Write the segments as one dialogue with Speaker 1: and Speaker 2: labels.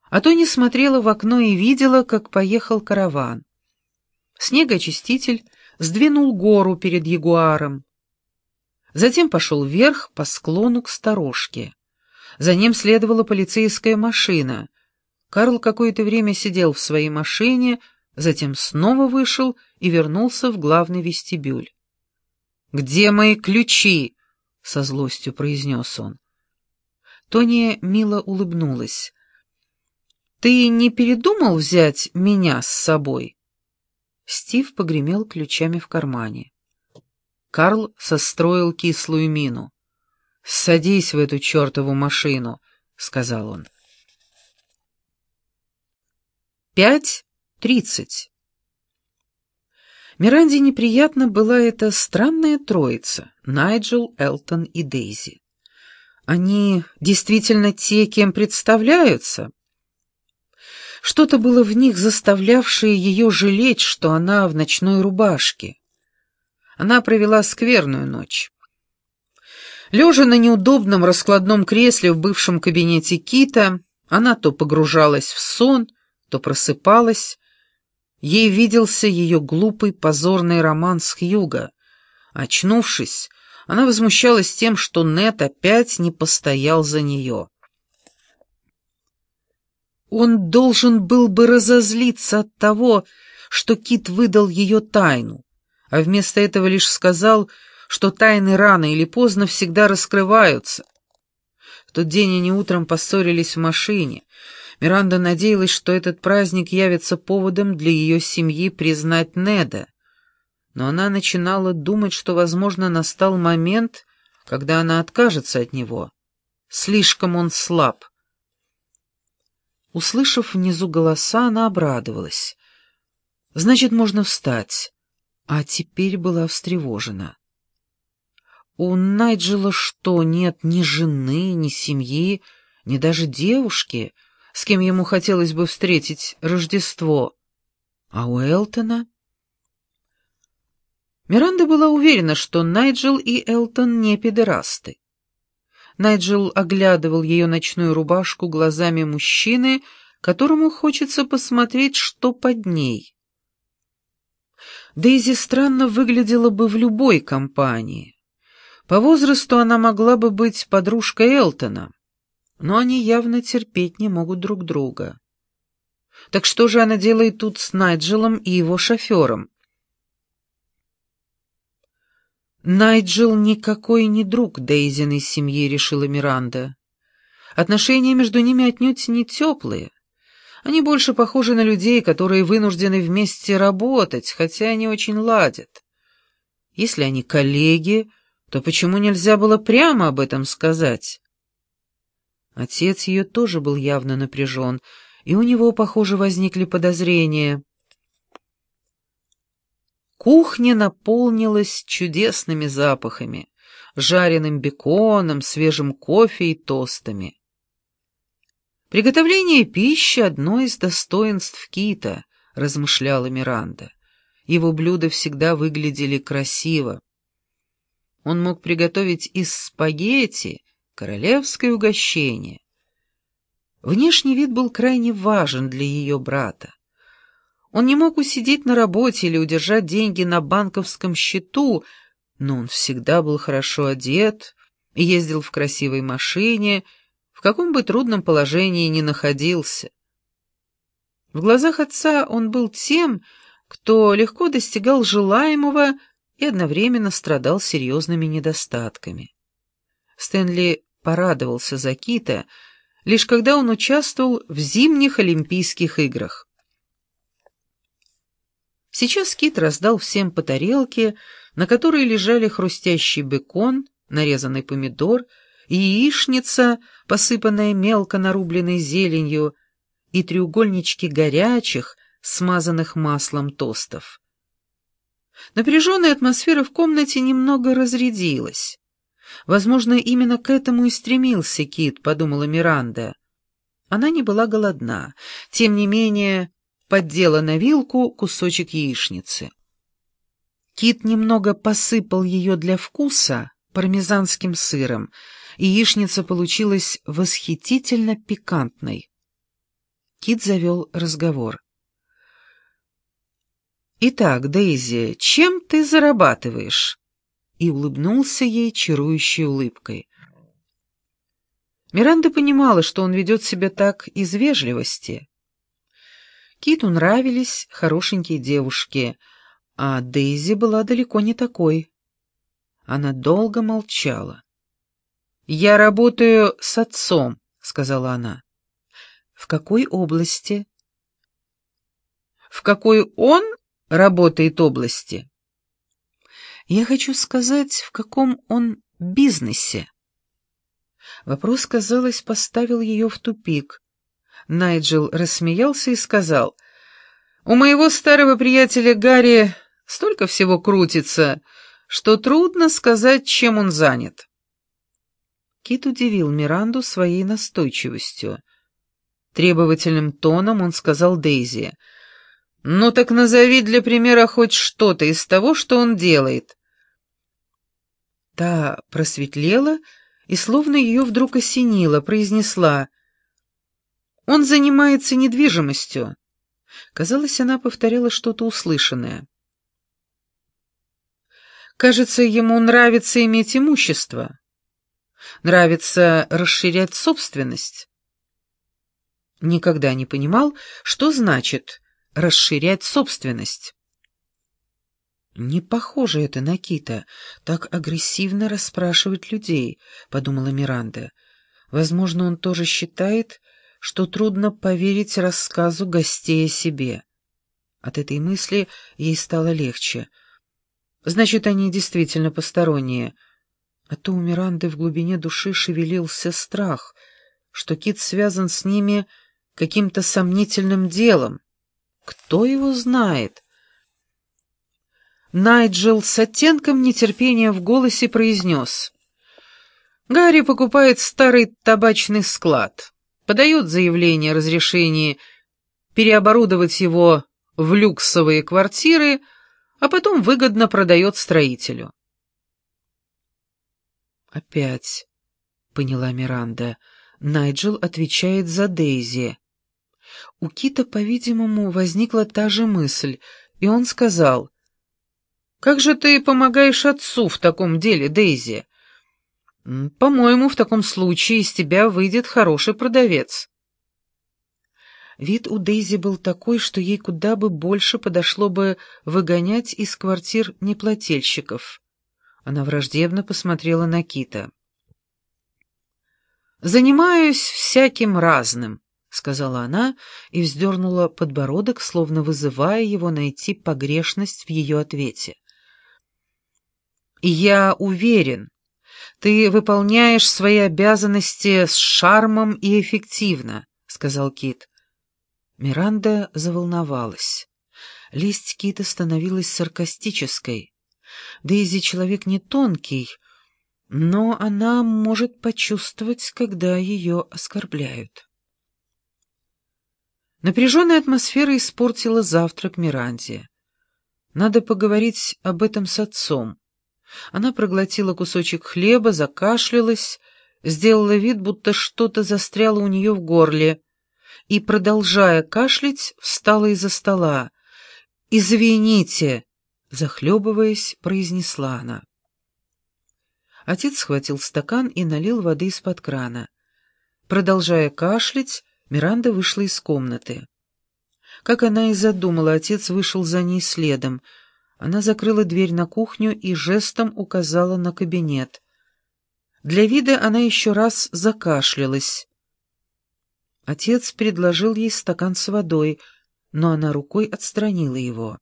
Speaker 1: А Тони смотрела в окно и видела, как поехал караван. Снегоочиститель сдвинул гору перед ягуаром. Затем пошел вверх по склону к сторожке. За ним следовала полицейская машина. Карл какое-то время сидел в своей машине, затем снова вышел и вернулся в главный вестибюль. «Где мои ключи?» — со злостью произнес он. Тони мило улыбнулась. «Ты не передумал взять меня с собой?» Стив погремел ключами в кармане. Карл состроил кислую мину. «Садись в эту чертову машину», — сказал он. 5:30. Миранде неприятно была эта странная троица — Найджел, Элтон и Дейзи. Они действительно те, кем представляются? Что-то было в них, заставлявшее ее жалеть, что она в ночной рубашке. Она провела скверную ночь. Лежа на неудобном раскладном кресле в бывшем кабинете Кита, она то погружалась в сон, то просыпалась. Ей виделся ее глупый позорный роман с Хьюго. Очнувшись, она возмущалась тем, что Нед опять не постоял за нее. Он должен был бы разозлиться от того, что Кит выдал ее тайну, а вместо этого лишь сказал, что тайны рано или поздно всегда раскрываются. В тот день они утром поссорились в машине. Миранда надеялась, что этот праздник явится поводом для ее семьи признать Неда, но она начинала думать, что, возможно, настал момент, когда она откажется от него. Слишком он слаб. Услышав внизу голоса, она обрадовалась. Значит, можно встать. А теперь была встревожена. У Найджела что, нет ни жены, ни семьи, ни даже девушки, с кем ему хотелось бы встретить Рождество? А у Элтона? Миранда была уверена, что Найджел и Элтон не педерасты. Найджел оглядывал ее ночную рубашку глазами мужчины, которому хочется посмотреть, что под ней. Дейзи странно выглядела бы в любой компании. По возрасту она могла бы быть подружкой Элтона, но они явно терпеть не могут друг друга. Так что же она делает тут с Найджелом и его шофером? «Найджел никакой не друг Дейзиной семьи», — решила Миранда. «Отношения между ними отнюдь не теплые. Они больше похожи на людей, которые вынуждены вместе работать, хотя они очень ладят. Если они коллеги, то почему нельзя было прямо об этом сказать?» Отец ее тоже был явно напряжен, и у него, похоже, возникли подозрения. Кухня наполнилась чудесными запахами, жареным беконом, свежим кофе и тостами. «Приготовление пищи — одно из достоинств Кита», — размышляла Миранда. Его блюда всегда выглядели красиво. Он мог приготовить из спагетти королевское угощение. Внешний вид был крайне важен для ее брата. Он не мог усидеть на работе или удержать деньги на банковском счету, но он всегда был хорошо одет и ездил в красивой машине, в каком бы трудном положении ни находился. В глазах отца он был тем, кто легко достигал желаемого и одновременно страдал серьезными недостатками. Стэнли порадовался за Кита, лишь когда он участвовал в зимних Олимпийских играх. Сейчас Кит раздал всем по тарелке, на которой лежали хрустящий бекон, нарезанный помидор, яичница, посыпанная мелко нарубленной зеленью, и треугольнички горячих, смазанных маслом тостов. Напряженная атмосфера в комнате немного разрядилась. Возможно, именно к этому и стремился Кит, подумала Миранда. Она не была голодна, тем не менее поддела на вилку кусочек яичницы. Кит немного посыпал ее для вкуса пармезанским сыром, и яичница получилась восхитительно пикантной. Кит завел разговор. «Итак, Дейзи, чем ты зарабатываешь?» И улыбнулся ей чарующей улыбкой. Миранда понимала, что он ведет себя так из вежливости. Киту нравились хорошенькие девушки, а Дейзи была далеко не такой. Она долго молчала. «Я работаю с отцом», — сказала она. «В какой области?» «В какой он работает области?» «Я хочу сказать, в каком он бизнесе». Вопрос, казалось, поставил ее в тупик. Найджел рассмеялся и сказал: «У моего старого приятеля Гарри столько всего крутится, что трудно сказать, чем он занят». Кит удивил Миранду своей настойчивостью. Требовательным тоном он сказал Дейзи: «Ну так назови для примера хоть что-то из того, что он делает». Та просветлела и, словно ее вдруг осенило, произнесла: «Он занимается недвижимостью». Казалось, она повторяла что-то услышанное. «Кажется, ему нравится иметь имущество. Нравится расширять собственность». Никогда не понимал, что значит «расширять собственность». «Не похоже это на Кита, так агрессивно расспрашивать людей», — подумала Миранда. «Возможно, он тоже считает, что трудно поверить рассказу гостей о себе». От этой мысли ей стало легче. Значит, они действительно посторонние. А то у Миранды в глубине души шевелился страх, что Кит связан с ними каким-то сомнительным делом. Кто его знает? Найджел с оттенком нетерпения в голосе произнес: «Гарри покупает старый табачный склад, подает заявление о разрешении переоборудовать его в люксовые квартиры, а потом выгодно продает строителю». «Опять», — поняла Миранда, — Найджел отвечает за Дейзи. У Кита, по-видимому, возникла та же мысль, и он сказал: «Как же ты помогаешь отцу в таком деле, Дейзи? По-моему, в таком случае из тебя выйдет хороший продавец». Вид у Дейзи был такой, что ей куда бы больше подошло бы выгонять из квартир неплательщиков. Она враждебно посмотрела на Кита. «Занимаюсь всяким разным», — сказала она и вздернула подбородок, словно вызывая его найти погрешность в ее ответе. «Я уверен, ты выполняешь свои обязанности с шармом и эффективно», — сказал Кит. Миранда заволновалась. Лесть Кита становилась саркастической. Дейзи человек не тонкий, но она может почувствовать, когда ее оскорбляют. Напряженная атмосфера испортила завтрак Миранде. Надо поговорить об этом с отцом. Она проглотила кусочек хлеба, закашлялась, сделала вид, будто что-то застряло у нее в горле, и, продолжая кашлять, встала из-за стола. «Извините», — захлебываясь, произнесла она. Отец схватил стакан и налил воды из-под крана. Продолжая кашлять, Миранда вышла из комнаты. Как она и задумала, отец вышел за ней следом. Она закрыла дверь на кухню и жестом указала на кабинет. Для вида она еще раз закашлялась. Отец предложил ей стакан с водой, но она рукой отстранила его.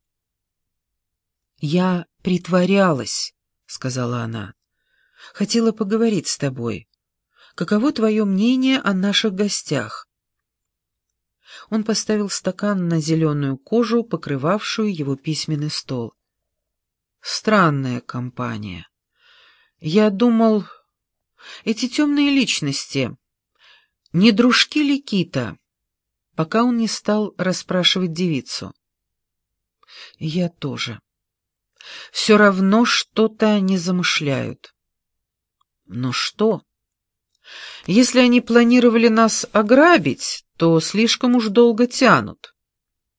Speaker 1: «Я притворялась», — сказала она. «Хотела поговорить с тобой. Каково твое мнение о наших гостях?» Он поставил стакан на зеленую кожу, покрывавшую его письменный стол. «Странная компания. Я думал, эти темные личности, не дружки ли Кита?» Пока он не стал расспрашивать девицу. «Я тоже. Все равно что-то они замышляют». «Но что?» Если они планировали нас ограбить, то слишком уж долго тянут.